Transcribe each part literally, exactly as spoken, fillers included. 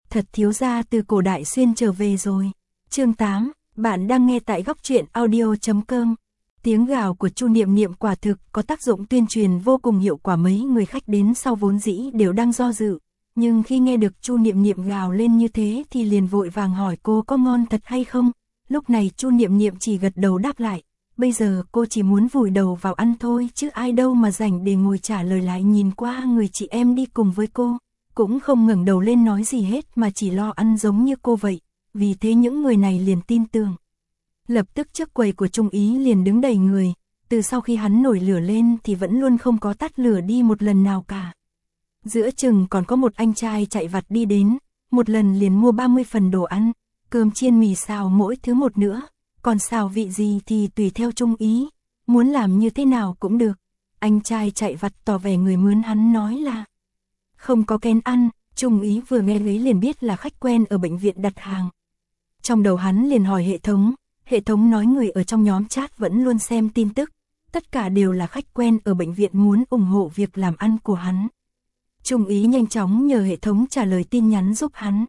thật thiếu gia từ cổ đại xuyên trở về rồi. Chương tám, bạn đang nghe tại góc truyện audio chấm com. Tiếng gào của Chu Niệm Niệm quả thực có tác dụng tuyên truyền vô cùng hiệu quả, mấy người khách đến sau vốn dĩ đều đang do dự, nhưng khi nghe được Chu Niệm Niệm gào lên như thế thì liền vội vàng hỏi cô có ngon thật hay không. Lúc này Chu Niệm Niệm chỉ gật đầu đáp lại, bây giờ cô chỉ muốn vùi đầu vào ăn thôi chứ ai đâu mà rảnh để ngồi trả lời. Lại nhìn qua người chị em đi cùng với cô, cũng không ngẩng đầu lên nói gì hết mà chỉ lo ăn giống như cô vậy, vì thế những người này liền tin tưởng. Lập tức trước quầy của Trung Ý liền đứng đầy người, từ sau khi hắn nổi lửa lên thì vẫn luôn không có tắt lửa đi một lần nào cả. Giữa chừng còn có một anh trai chạy vặt đi đến, một lần liền mua ba mươi phần đồ ăn, cơm chiên mì xào mỗi thứ một nữa, còn xào vị gì thì tùy theo Trung Ý, muốn làm như thế nào cũng được. Anh trai chạy vặt tỏ vẻ người mướn hắn nói là không có kén ăn. Trung Ý vừa nghe lấy liền biết là khách quen ở bệnh viện đặt hàng. Trong đầu hắn liền hỏi hệ thống, hệ thống nói người ở trong nhóm chat vẫn luôn xem tin tức, tất cả đều là khách quen ở bệnh viện muốn ủng hộ việc làm ăn của hắn. Trung Ý nhanh chóng nhờ hệ thống trả lời tin nhắn giúp hắn,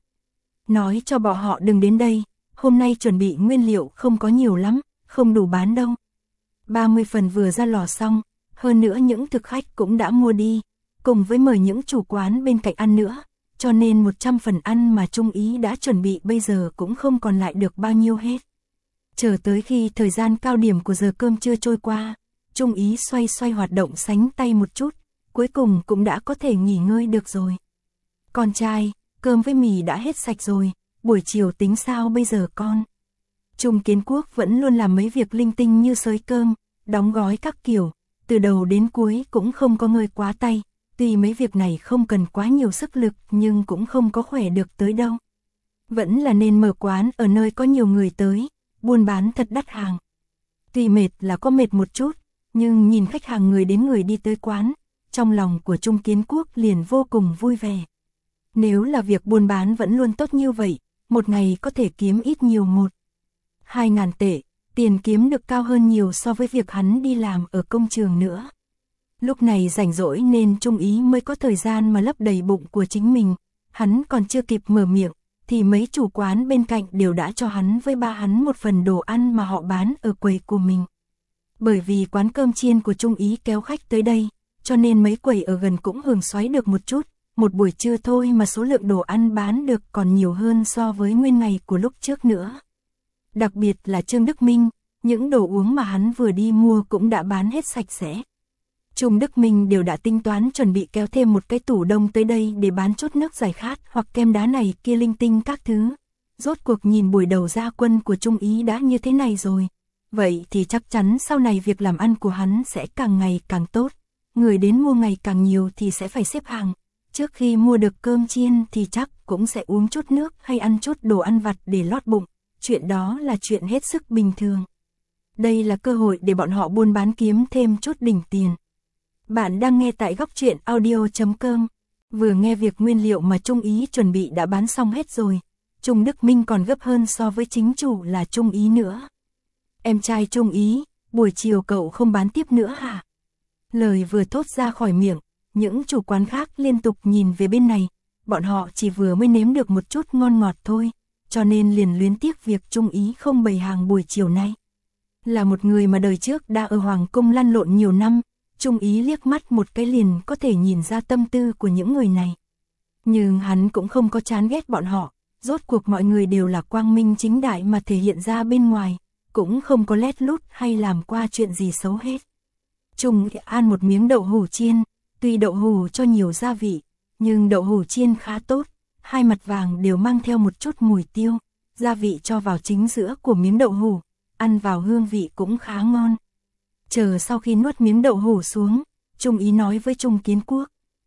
nói cho bọn họ đừng đến đây, hôm nay chuẩn bị nguyên liệu không có nhiều lắm, không đủ bán đâu. ba mươi phần vừa ra lò xong, hơn nữa những thực khách cũng đã mua đi, cùng với mời những chủ quán bên cạnh ăn nữa, cho nên một trăm phần ăn mà Trung Ý đã chuẩn bị bây giờ cũng không còn lại được bao nhiêu hết. Chờ tới khi thời gian cao điểm của giờ cơm trưa trôi qua, Trung Ý xoay xoay hoạt động sánh tay một chút, cuối cùng cũng đã có thể nghỉ ngơi được rồi. Con trai, cơm với mì đã hết sạch rồi, buổi chiều tính sao bây giờ con? Trung Kiến Quốc vẫn luôn làm mấy việc linh tinh như xới cơm, đóng gói các kiểu, từ đầu đến cuối cũng không có ngơi quá tay, tuy mấy việc này không cần quá nhiều sức lực nhưng cũng không có khỏe được tới đâu. Vẫn là nên mở quán ở nơi có nhiều người tới, buôn bán thật đắt hàng. Tuy mệt là có mệt một chút, nhưng nhìn khách hàng người đến người đi tới quán, trong lòng của Trung Kiến Quốc liền vô cùng vui vẻ. Nếu là việc buôn bán vẫn luôn tốt như vậy, một ngày có thể kiếm ít nhiều một, hai ngàn tệ, tiền kiếm được cao hơn nhiều so với việc hắn đi làm ở công trường nữa. Lúc này rảnh rỗi nên Trung Ý mới có thời gian mà lấp đầy bụng của chính mình, hắn còn chưa kịp mở miệng, thì mấy chủ quán bên cạnh đều đã cho hắn với ba hắn một phần đồ ăn mà họ bán ở quầy của mình. Bởi vì quán cơm chiên của Trung Ý kéo khách tới đây, cho nên mấy quầy ở gần cũng hưởng xoáy được một chút, một buổi trưa thôi mà số lượng đồ ăn bán được còn nhiều hơn so với nguyên ngày của lúc trước nữa. Đặc biệt là Trương Đức Minh, những đồ uống mà hắn vừa đi mua cũng đã bán hết sạch sẽ. Trung Đức Minh đều đã tính toán chuẩn bị kéo thêm một cái tủ đông tới đây để bán chút nước giải khát hoặc kem đá này kia linh tinh các thứ. Rốt cuộc nhìn buổi đầu ra quân của Trung Ý đã như thế này rồi, vậy thì chắc chắn sau này việc làm ăn của hắn sẽ càng ngày càng tốt. Người đến mua ngày càng nhiều thì sẽ phải xếp hàng, trước khi mua được cơm chiên thì chắc cũng sẽ uống chút nước hay ăn chút đồ ăn vặt để lót bụng, chuyện đó là chuyện hết sức bình thường. Đây là cơ hội để bọn họ buôn bán kiếm thêm chút đỉnh tiền. Bạn đang nghe tại góc truyện audio chấm com. Vừa nghe việc nguyên liệu mà Trung Ý chuẩn bị đã bán xong hết rồi, Trung Đức Minh còn gấp hơn so với chính chủ là Trung Ý nữa. Em trai Trung Ý, buổi chiều cậu không bán tiếp nữa hả? Lời vừa thốt ra khỏi miệng, những chủ quán khác liên tục nhìn về bên này, bọn họ chỉ vừa mới nếm được một chút ngon ngọt thôi, cho nên liền luyến tiếc việc Trung Ý không bày hàng buổi chiều nay. Là một người mà đời trước đã ở Hoàng Cung lăn lộn nhiều năm, Trung Ý liếc mắt một cái liền có thể nhìn ra tâm tư của những người này. Nhưng hắn cũng không có chán ghét bọn họ, rốt cuộc mọi người đều là quang minh chính đại mà thể hiện ra bên ngoài, cũng không có lét lút hay làm qua chuyện gì xấu hết. Trung ăn một miếng đậu hủ chiên, tuy đậu hủ cho nhiều gia vị, nhưng đậu hủ chiên khá tốt, hai mặt vàng đều mang theo một chút mùi tiêu, gia vị cho vào chính giữa của miếng đậu hủ, ăn vào hương vị cũng khá ngon. Chờ sau khi nuốt miếng đậu hủ xuống, Trung Ý nói với Trung Kiến Quốc,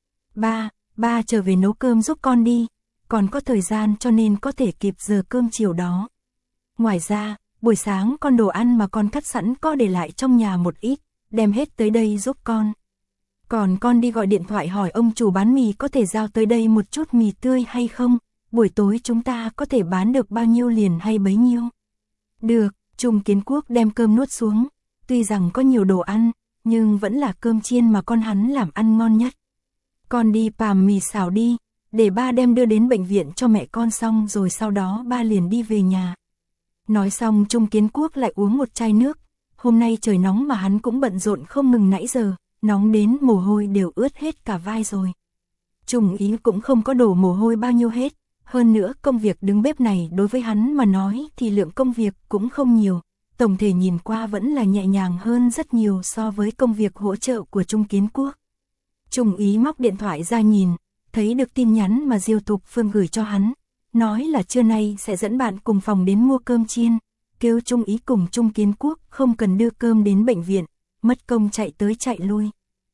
Ba, ba trở về nấu cơm giúp con đi, còn có thời gian cho nên có thể kịp giờ cơm chiều đó. Ngoài ra, buổi sáng con đồ ăn mà con cắt sẵn có để lại trong nhà một ít, đem hết tới đây giúp con. Còn con đi gọi điện thoại hỏi ông chủ bán mì có thể giao tới đây một chút mì tươi hay không, buổi tối chúng ta có thể bán được bao nhiêu liền hay bấy nhiêu. Được, Trung Kiến Quốc đem cơm nuốt xuống, tuy rằng có nhiều đồ ăn, nhưng vẫn là cơm chiên mà con hắn làm ăn ngon nhất. Con đi pàm mì xào đi, để ba đem đưa đến bệnh viện cho mẹ con xong rồi sau đó ba liền đi về nhà. Nói xong Trung Kiến Quốc lại uống một chai nước, hôm nay trời nóng mà hắn cũng bận rộn không ngừng nãy giờ, nóng đến mồ hôi đều ướt hết cả vai rồi. Trung Ý cũng không có đổ mồ hôi bao nhiêu hết, hơn nữa công việc đứng bếp này đối với hắn mà nói thì lượng công việc cũng không nhiều, tổng thể nhìn qua vẫn là nhẹ nhàng hơn rất nhiều so với công việc hỗ trợ của Trung Kiến Quốc. Trung Ý móc điện thoại ra nhìn, thấy được tin nhắn mà Diêu Thục Phương gửi cho hắn, nói là trưa nay sẽ dẫn bạn cùng phòng đến mua cơm chiên, kêu Trung Ý cùng Trung Kiến Quốc không cần đưa cơm đến bệnh viện, mất công chạy tới chạy lui.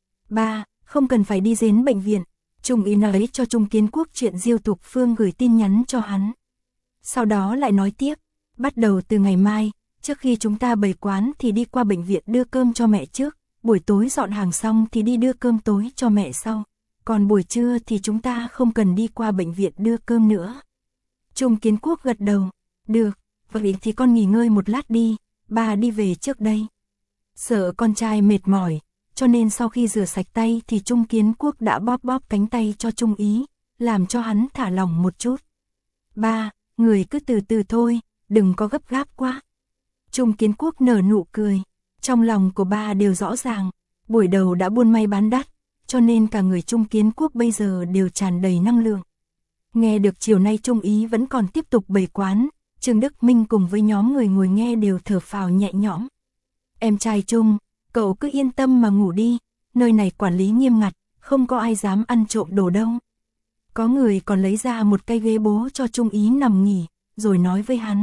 Ba, không cần phải đi đến bệnh viện, Trung Ý nói cho Trung Kiến Quốc chuyện Diêu Thục Phương gửi tin nhắn cho hắn. Sau đó lại nói tiếp, bắt đầu từ ngày mai, trước khi chúng ta bày quán thì đi qua bệnh viện đưa cơm cho mẹ trước, buổi tối dọn hàng xong thì đi đưa cơm tối cho mẹ sau, còn buổi trưa thì chúng ta không cần đi qua bệnh viện đưa cơm nữa. Trung Kiến Quốc gật đầu, được, vậy thì con nghỉ ngơi một lát đi, ba đi về trước đây. Sợ con trai mệt mỏi, cho nên sau khi rửa sạch tay thì Trung Kiến Quốc đã bóp bóp cánh tay cho Trung Ý, làm cho hắn thả lỏng một chút. Ba, người cứ từ từ thôi, đừng có gấp gáp quá. Trung Kiến Quốc nở nụ cười, trong lòng của ba đều rõ ràng, buổi đầu đã buôn may bán đắt, cho nên cả người Trung Kiến Quốc bây giờ đều tràn đầy năng lượng. Nghe được chiều nay Trung Ý vẫn còn tiếp tục bày quán, Trương Đức Minh cùng với nhóm người ngồi nghe đều thở phào nhẹ nhõm. Em trai Trung, cậu cứ yên tâm mà ngủ đi, nơi này quản lý nghiêm ngặt, không có ai dám ăn trộm đồ đâu. Có người còn lấy ra một cây ghế bố cho Trung Ý nằm nghỉ, rồi nói với hắn.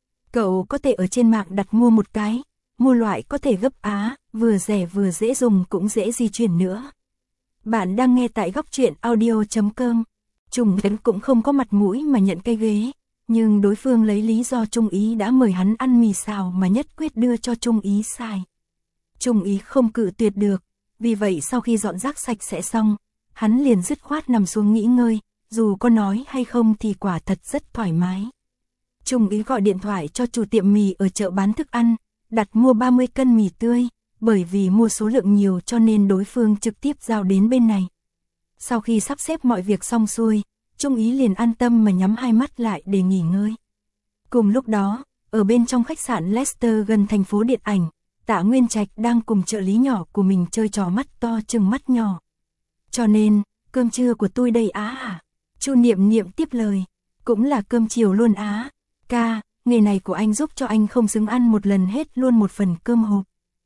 Cậu có thể ở trên mạng đặt mua một cái, mua loại có thể gấp á, vừa rẻ vừa dễ dùng cũng dễ di chuyển nữa. Bạn đang nghe tại góc truyện audio chấm com. Trung Ý cũng không có mặt mũi mà nhận cây ghế, nhưng đối phương lấy lý do Trung Ý đã mời hắn ăn mì xào mà nhất quyết đưa cho Trung Ý xài. Trung Ý không cự tuyệt được, vì vậy sau khi dọn rác sạch sẽ xong, hắn liền dứt khoát nằm xuống nghỉ ngơi, dù có nói hay không thì quả thật rất thoải mái. Trung Ý gọi điện thoại cho chủ tiệm mì ở chợ bán thức ăn, đặt mua ba mươi cân mì tươi, bởi vì mua số lượng nhiều cho nên đối phương trực tiếp giao đến bên này. Sau khi sắp xếp mọi việc xong xuôi, Trung Ý liền an tâm mà nhắm hai mắt lại để nghỉ ngơi. Cùng lúc đó, ở bên trong khách sạn Leicester gần thành phố điện ảnh, Tạ Nguyên Trạch đang cùng trợ lý nhỏ của mình chơi trò mắt to chừng mắt nhỏ. Cho nên, cơm trưa của tôi đây á à? Chu Niệm Niệm tiếp lời, cũng là cơm chiều luôn á. Ca, nghề này của anh giúp cho anh không xứng ăn một lần hết luôn một phần cơm hộp.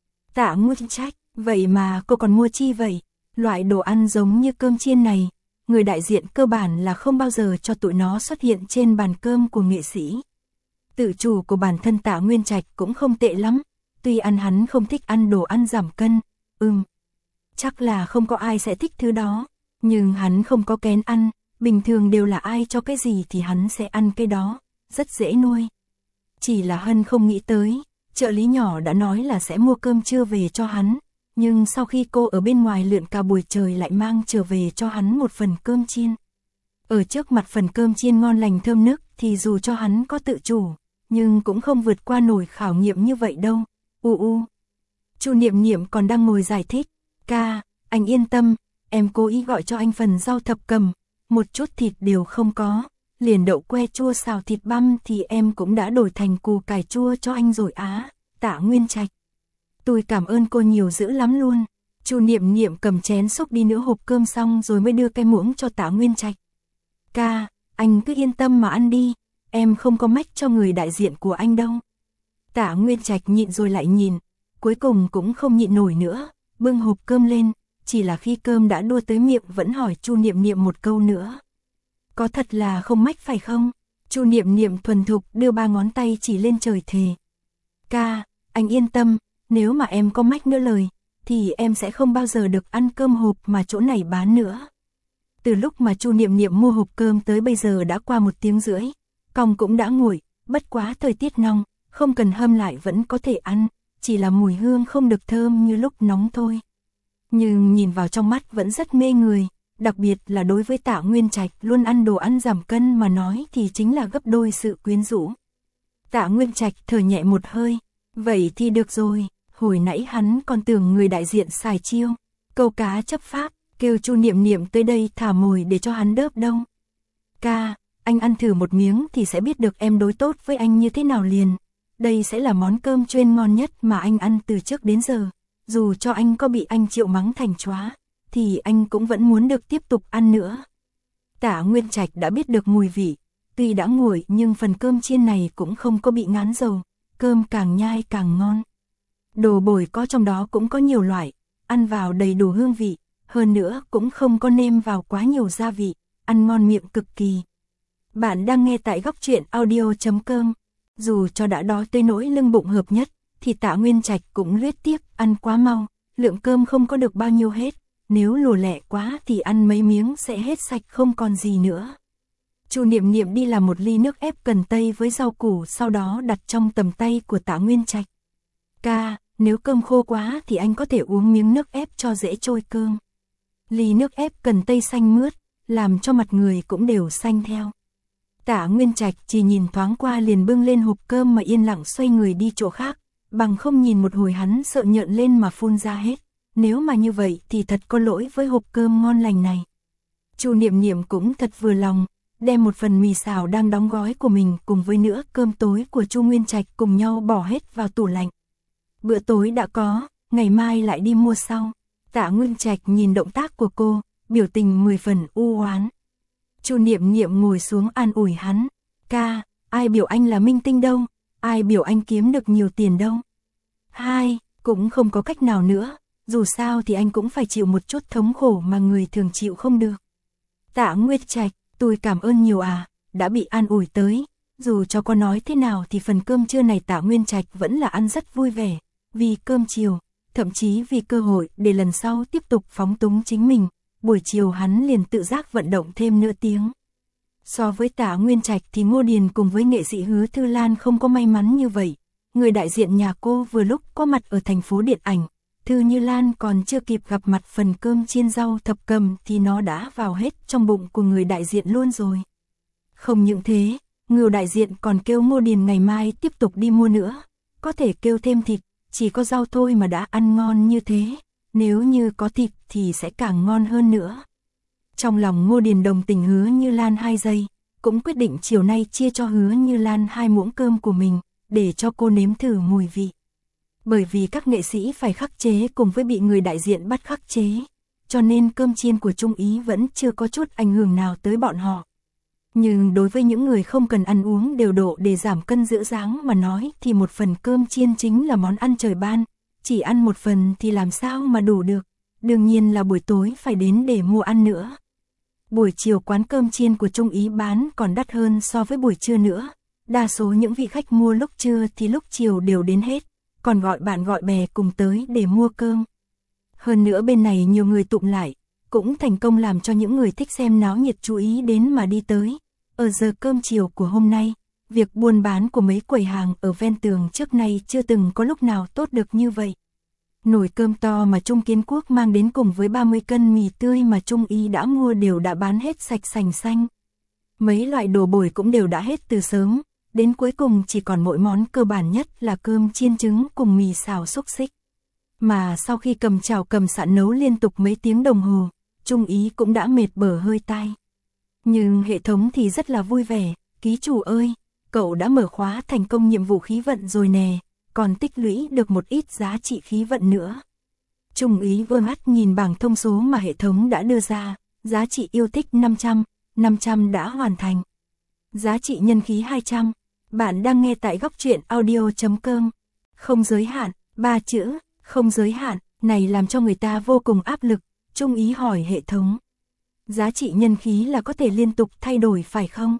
Tạ Nguyên Trạch, vậy mà cô còn mua chi vậy? Loại đồ ăn giống như cơm chiên này, người đại diện cơ bản là không bao giờ cho tụi nó xuất hiện trên bàn cơm của nghệ sĩ. Tự chủ của bản thân Tạ Nguyên Trạch cũng không tệ lắm, tuy ăn hắn không thích ăn đồ ăn giảm cân, ừm. Chắc là không có ai sẽ thích thứ đó, nhưng hắn không có kén ăn, bình thường đều là ai cho cái gì thì hắn sẽ ăn cái đó, rất dễ nuôi. Chỉ là Hân không nghĩ tới, trợ lý nhỏ đã nói là sẽ mua cơm trưa về cho hắn, nhưng sau khi cô ở bên ngoài lượn cả buổi trời lại mang trở về cho hắn một phần cơm chiên. Ở trước mặt phần cơm chiên ngon lành thơm nức thì dù cho hắn có tự chủ, nhưng cũng không vượt qua nổi khảo nghiệm như vậy đâu. U u. Chu Niệm Niệm còn đang ngồi giải thích, ca, anh yên tâm, em cố ý gọi cho anh phần rau thập cẩm, một chút thịt đều không có, liền đậu que chua xào thịt băm thì em cũng đã đổi thành củ cải chua cho anh rồi á. Tạ Nguyên Trạch, tôi cảm ơn cô nhiều dữ lắm luôn. Chu Niệm Niệm cầm chén xúc đi nữa hộp cơm xong rồi mới đưa cái muỗng cho Tạ Nguyên Trạch. Ca, anh cứ yên tâm mà ăn đi, em không có mách cho người đại diện của anh đâu. Tạ Nguyên Trạch nhịn rồi lại nhìn, cuối cùng cũng không nhịn nổi nữa, bưng hộp cơm lên, chỉ là khi cơm đã đua tới miệng vẫn hỏi Chu Niệm Niệm một câu nữa. Có thật là không mách phải không? Chu Niệm Niệm thuần thục đưa ba ngón tay chỉ lên trời thề. Ca, anh yên tâm, nếu mà em có mách nữa lời, thì em sẽ không bao giờ được ăn cơm hộp mà chỗ này bán nữa. Từ lúc mà Chu Niệm Niệm mua hộp cơm tới bây giờ đã qua một tiếng rưỡi, còng cũng đã nguội, bất quá thời tiết nóng, không cần hâm lại vẫn có thể ăn, chỉ là mùi hương không được thơm như lúc nóng thôi. Nhưng nhìn vào trong mắt vẫn rất mê người, đặc biệt là đối với Tạ Nguyên Trạch luôn ăn đồ ăn giảm cân mà nói thì chính là gấp đôi sự quyến rũ. Tạ Nguyên Trạch thở nhẹ một hơi, vậy thì được rồi, hồi nãy hắn còn tưởng người đại diện xài chiêu, câu cá chấp pháp, kêu Chu Niệm Niệm tới đây thả mồi để cho hắn đớp đâu, Ca, anh ăn thử một miếng thì sẽ biết được em đối tốt với anh như thế nào liền. Đây sẽ là món cơm chuyên ngon nhất mà anh ăn từ trước đến giờ. Dù cho anh có bị anh Triệu mắng thành chóa, thì anh cũng vẫn muốn được tiếp tục ăn nữa. Tạ Nguyên Trạch đã biết được mùi vị. Tuy đã nguội nhưng phần cơm chiên này cũng không có bị ngán dầu. Cơm càng nhai càng ngon. Đồ bồi có trong đó cũng có nhiều loại. Ăn vào đầy đủ hương vị. Hơn nữa cũng không có nêm vào quá nhiều gia vị. Ăn ngon miệng cực kỳ. Bạn đang nghe tại góc truyện audio chấm com. Dù cho đã đói tới nỗi lưng bụng hợp nhất, thì Tạ Nguyên Trạch cũng luyết tiếc, ăn quá mau, lượng cơm không có được bao nhiêu hết, nếu lồ lẹ quá thì ăn mấy miếng sẽ hết sạch không còn gì nữa. Chu Niệm Niệm đi làm một ly nước ép cần tây với rau củ, sau đó đặt trong tầm tay của Tạ Nguyên Trạch. Ca, nếu cơm khô quá thì anh có thể uống miếng nước ép cho dễ trôi cơm. Ly nước ép cần tây xanh mướt, làm cho mặt người cũng đều xanh theo. Tạ Nguyên Trạch chỉ nhìn thoáng qua liền bưng lên hộp cơm mà yên lặng xoay người đi chỗ khác, bằng không nhìn một hồi hắn sợ nhợn lên mà phun ra hết. Nếu mà như vậy thì thật có lỗi với hộp cơm ngon lành này. Chu Niệm Niệm cũng thật vừa lòng, đem một phần mì xào đang đóng gói của mình cùng với nữa cơm tối của Chu Nguyên Trạch cùng nhau bỏ hết vào tủ lạnh. Bữa tối đã có, ngày mai lại đi mua sau. Tạ Nguyên Trạch nhìn động tác của cô, biểu tình mười phần u oán. Chu Niệm Niệm ngồi xuống an ủi hắn. Ca, ai biểu anh là minh tinh đâu, ai biểu anh kiếm được nhiều tiền đâu. Hai, cũng không có cách nào nữa, dù sao thì anh cũng phải chịu một chút thống khổ mà người thường chịu không được. Tạ Nguyên Trạch, tôi cảm ơn nhiều à, đã bị an ủi tới. Dù cho có nói thế nào thì phần cơm trưa này Tạ Nguyên Trạch vẫn là ăn rất vui vẻ, vì cơm chiều, thậm chí vì cơ hội để lần sau tiếp tục phóng túng chính mình. Buổi chiều hắn liền tự giác vận động thêm nửa tiếng. So với Tạ Nguyên Trạch thì Ngô Điền cùng với nghệ sĩ Hứa Thư Lan không có may mắn như vậy. Người đại diện nhà cô vừa lúc có mặt ở thành phố điện ảnh. Thư Như Lan còn chưa kịp gặp mặt phần cơm chiên rau thập cẩm thì nó đã vào hết trong bụng của người đại diện luôn rồi. Không những thế, người đại diện còn kêu Ngô Điền ngày mai tiếp tục đi mua nữa. Có thể kêu thêm thịt, chỉ có rau thôi mà đã ăn ngon như thế. Nếu như có thịt thì sẽ càng ngon hơn nữa. Trong lòng Ngô Điền đồng tình Hứa Như Lan hai giây, cũng quyết định chiều nay chia cho Hứa Như Lan hai muỗng cơm của mình, để cho cô nếm thử mùi vị. Bởi vì các nghệ sĩ phải khắc chế cùng với bị người đại diện bắt khắc chế, cho nên cơm chiên của Trung Ý vẫn chưa có chút ảnh hưởng nào tới bọn họ. Nhưng đối với những người không cần ăn uống điều độ để giảm cân giữ dáng mà nói thì một phần cơm chiên chính là món ăn trời ban. Chỉ ăn một phần thì làm sao mà đủ được, đương nhiên là buổi tối phải đến để mua ăn nữa. Buổi chiều quán cơm chiên của Trung Ý bán còn đắt hơn so với buổi trưa nữa. Đa số những vị khách mua lúc trưa thì lúc chiều đều đến hết, còn gọi bạn gọi bè cùng tới để mua cơm. Hơn nữa bên này nhiều người tụm lại, cũng thành công làm cho những người thích xem náo nhiệt chú ý đến mà đi tới. Ở giờ cơm chiều của hôm nay, việc buôn bán của mấy quầy hàng ở ven tường trước nay chưa từng có lúc nào tốt được như vậy. Nồi cơm to mà Trung Kiến Quốc mang đến cùng với ba mươi cân mì tươi mà Trung Ý đã mua đều đã bán hết sạch sành xanh. Mấy loại đồ bồi cũng đều đã hết từ sớm, đến cuối cùng chỉ còn mỗi món cơ bản nhất là cơm chiên trứng cùng mì xào xúc xích. Mà sau khi cầm chảo cầm sạn nấu liên tục mấy tiếng đồng hồ, Trung Ý cũng đã mệt bở hơi tai. Nhưng hệ thống thì rất là vui vẻ, ký chủ ơi, cậu đã mở khóa thành công nhiệm vụ khí vận rồi nè, còn tích lũy được một ít giá trị khí vận nữa. Trung Ý vừa mắt nhìn bảng thông số mà hệ thống đã đưa ra, giá trị yêu thích năm trăm, năm trăm đã hoàn thành. Giá trị nhân khí hai trăm, bạn đang nghe tại góc truyện audio chấm com. Không giới hạn, ba chữ, không giới hạn, này làm cho người ta vô cùng áp lực. Trung Ý hỏi hệ thống. Giá trị nhân khí là có thể liên tục thay đổi phải không?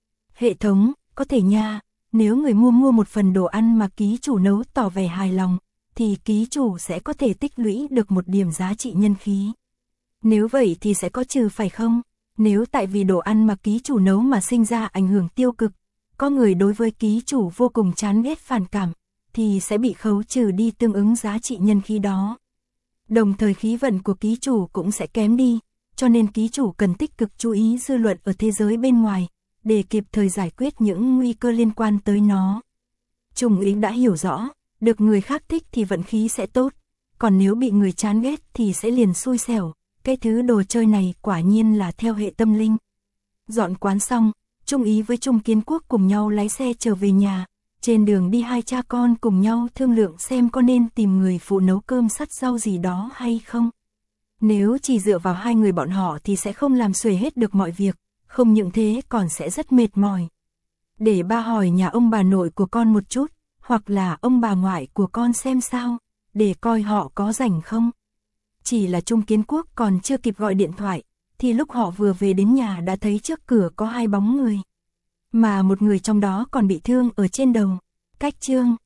Hệ thống, có thể nha, nếu người mua mua một phần đồ ăn mà ký chủ nấu tỏ vẻ hài lòng, thì ký chủ sẽ có thể tích lũy được một điểm giá trị nhân khí. Nếu vậy thì sẽ có trừ phải không? Nếu tại vì đồ ăn mà ký chủ nấu mà sinh ra ảnh hưởng tiêu cực, có người đối với ký chủ vô cùng chán ghét phản cảm, thì sẽ bị khấu trừ đi tương ứng giá trị nhân khí đó. Đồng thời khí vận của ký chủ cũng sẽ kém đi, cho nên ký chủ cần tích cực chú ý dư luận ở thế giới bên ngoài, để kịp thời giải quyết những nguy cơ liên quan tới nó. Trung Ý đã hiểu rõ, được người khác thích thì vận khí sẽ tốt, còn nếu bị người chán ghét thì sẽ liền xui xẻo. Cái thứ đồ chơi này quả nhiên là theo hệ tâm linh. Dọn quán xong, Trung Ý với Trung Kiến Quốc cùng nhau lái xe trở về nhà. Trên đường đi hai cha con cùng nhau thương lượng xem có nên tìm người phụ nấu cơm sắt rau gì đó hay không. Nếu chỉ dựa vào hai người bọn họ thì sẽ không làm xuể hết được mọi việc, không những thế còn sẽ rất mệt mỏi. Để ba hỏi nhà ông bà nội của con một chút, hoặc là ông bà ngoại của con xem sao, để coi họ có rảnh không. Chỉ là Trung Kiến Quốc còn chưa kịp gọi điện thoại, thì lúc họ vừa về đến nhà đã thấy trước cửa có hai bóng người. Mà một người trong đó còn bị thương ở trên đầu. Cách Trương